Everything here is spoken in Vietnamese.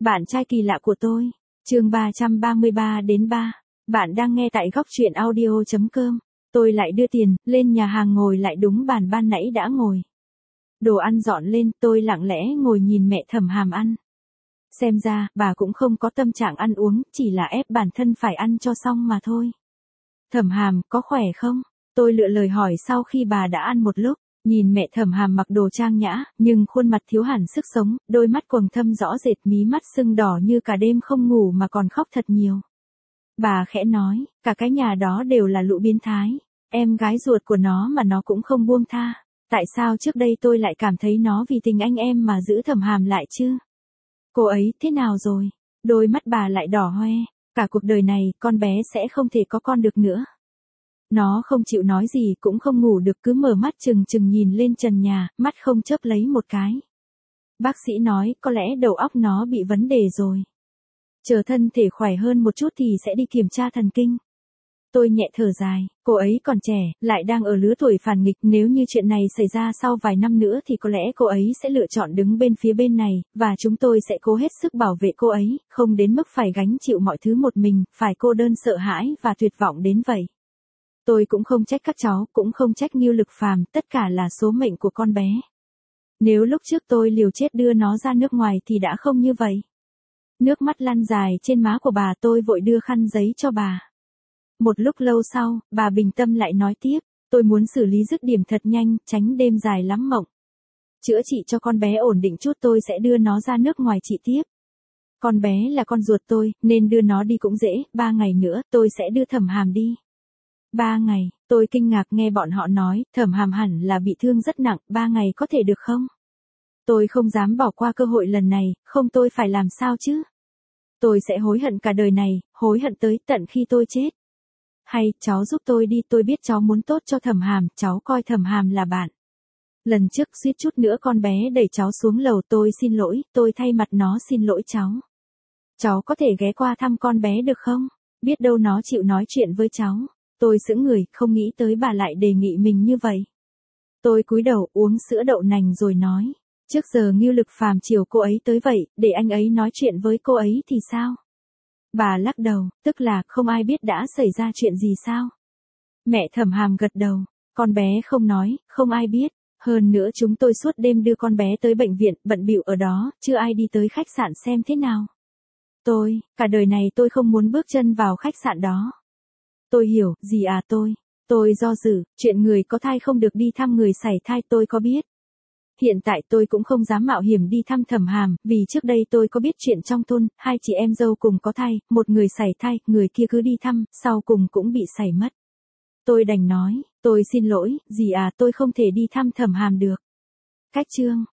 Bạn trai kỳ lạ của tôi. Chương 333 đến 3. Bạn đang nghe tại góc truyện audio.com. Tôi lại đưa tiền, lên nhà hàng ngồi lại đúng bàn ban nãy đã ngồi. Đồ ăn dọn lên, tôi lặng lẽ ngồi nhìn mẹ Thẩm Hàm ăn. Xem ra, bà cũng không có tâm trạng ăn uống, chỉ là ép bản thân phải ăn cho xong mà thôi. Thẩm Hàm, có khỏe không? Tôi lựa lời hỏi sau khi bà đã ăn một lúc. Nhìn mẹ Thẩm Hàm mặc đồ trang nhã, nhưng khuôn mặt thiếu hẳn sức sống, đôi mắt quầng thâm rõ rệt, mí mắt sưng đỏ như cả đêm không ngủ mà còn khóc thật nhiều. Bà khẽ nói, cả cái nhà đó đều là lũ biến thái, em gái ruột của nó mà nó cũng không buông tha. Tại sao trước đây tôi lại cảm thấy nó vì tình anh em mà giữ Thẩm Hàm lại chứ? Cô ấy thế nào rồi? Đôi mắt bà lại đỏ hoe, cả cuộc đời này con bé sẽ không thể có con được nữa. Nó không chịu nói gì cũng không ngủ được, cứ mở mắt trừng trừng nhìn lên trần nhà, mắt không chớp lấy một cái. Bác sĩ nói có lẽ đầu óc nó bị vấn đề rồi. Chờ thân thể khỏe hơn một chút thì sẽ đi kiểm tra thần kinh. Tôi nhẹ thở dài, cô ấy còn trẻ, lại đang ở lứa tuổi phản nghịch, nếu như chuyện này xảy ra sau vài năm nữa thì có lẽ cô ấy sẽ lựa chọn đứng bên phía bên này, và chúng tôi sẽ cố hết sức bảo vệ cô ấy, không đến mức phải gánh chịu mọi thứ một mình, phải cô đơn sợ hãi và tuyệt vọng đến vậy. Tôi cũng không trách các cháu, cũng không trách Ngưu Lực Phàm, tất cả là số mệnh của con bé. Nếu lúc trước tôi liều chết đưa nó ra nước ngoài thì đã không như vậy. Nước mắt lăn dài trên má của bà, tôi vội đưa khăn giấy cho bà. Một lúc lâu sau, bà bình tâm lại nói tiếp, tôi muốn xử lý dứt điểm thật nhanh, tránh đêm dài lắm mộng. Chữa trị cho con bé ổn định chút tôi sẽ đưa nó ra nước ngoài trị tiếp. Con bé là con ruột tôi, nên đưa nó đi cũng dễ, 3 ngày nữa tôi sẽ đưa Thẩm Hàm đi. 3 ngày, tôi kinh ngạc nghe bọn họ nói, Thẩm Hàm hẳn là bị thương rất nặng, 3 ngày có thể được không? Tôi không dám bỏ qua cơ hội lần này, không tôi phải làm sao chứ? Tôi sẽ hối hận cả đời này, hối hận tới tận khi tôi chết. Hay, cháu giúp tôi đi, tôi biết cháu muốn tốt cho Thẩm Hàm, cháu coi Thẩm Hàm là bạn. Lần trước suýt chút nữa con bé đẩy cháu xuống lầu, tôi xin lỗi, tôi thay mặt nó xin lỗi cháu. Cháu có thể ghé qua thăm con bé được không? Biết đâu nó chịu nói chuyện với cháu. Tôi sững người, không nghĩ tới bà lại đề nghị mình như vậy. Tôi cúi đầu uống sữa đậu nành rồi nói, trước giờ Ngưu Lực Phàm chiều cô ấy tới vậy, để anh ấy nói chuyện với cô ấy thì sao? Bà lắc đầu, tức là không ai biết đã xảy ra chuyện gì sao? Mẹ Thẩm Hàm gật đầu, con bé không nói, không ai biết. Hơn nữa chúng tôi suốt đêm đưa con bé tới bệnh viện, bận bịu ở đó, chưa ai đi tới khách sạn xem thế nào. Cả đời này tôi không muốn bước chân vào khách sạn đó. Tôi hiểu, gì à tôi do dự, chuyện người có thai không được đi thăm người sảy thai tôi có biết. Hiện tại tôi cũng không dám mạo hiểm đi thăm Thẩm Hàm, vì trước đây tôi có biết chuyện trong thôn, 2 chị em dâu cùng có thai, một người sảy thai, người kia cứ đi thăm, sau cùng cũng bị sảy mất. Tôi đành nói, tôi xin lỗi, gì à tôi không thể đi thăm Thẩm Hàm được. Cách chương